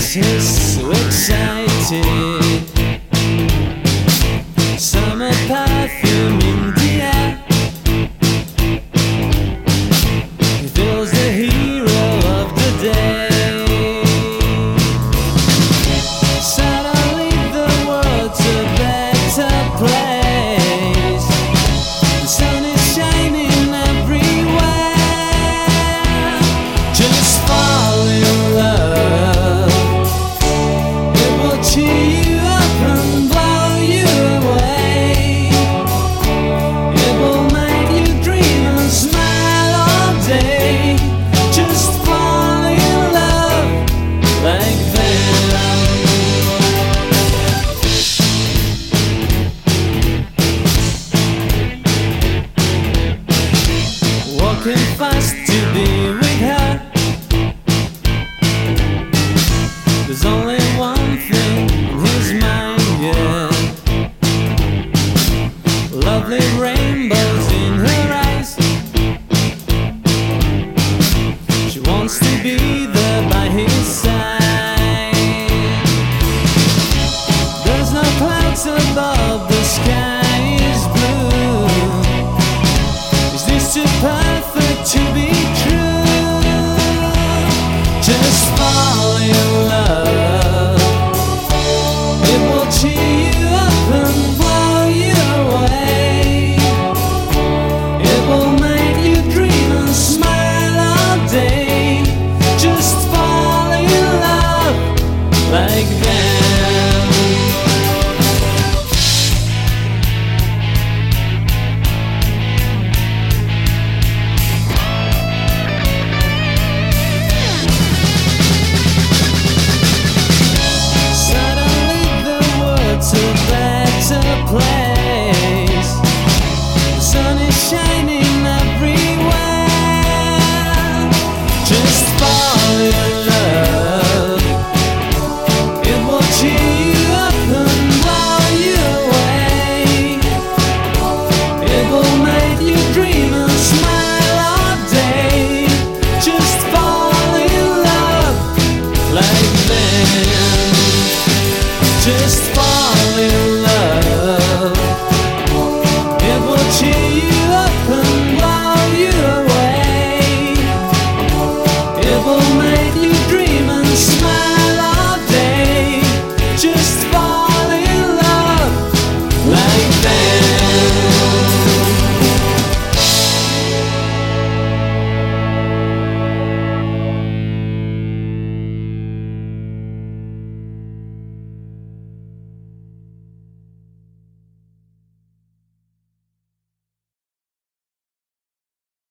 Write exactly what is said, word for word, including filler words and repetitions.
is so excited. Summer perfume in the air. He feels the hero of the day. Suddenly the world's a better place. The sun is shining everywhere. Just fall in love. It will cheer you up and blow you away. It will make you dream and smile all day. Just fall in love like that. Walking fast to be with her. There's only one thing in his mind, yeah. Lovely rainbows in her eyes. She wants to be there by his side. There's no clouds above, the sky is blue. Is this too perfect to be true? Just fall in love. It will cheer you up and blow you away. It will make you dream and smile all day. Just fall in love like that. Suddenly the world's a better place.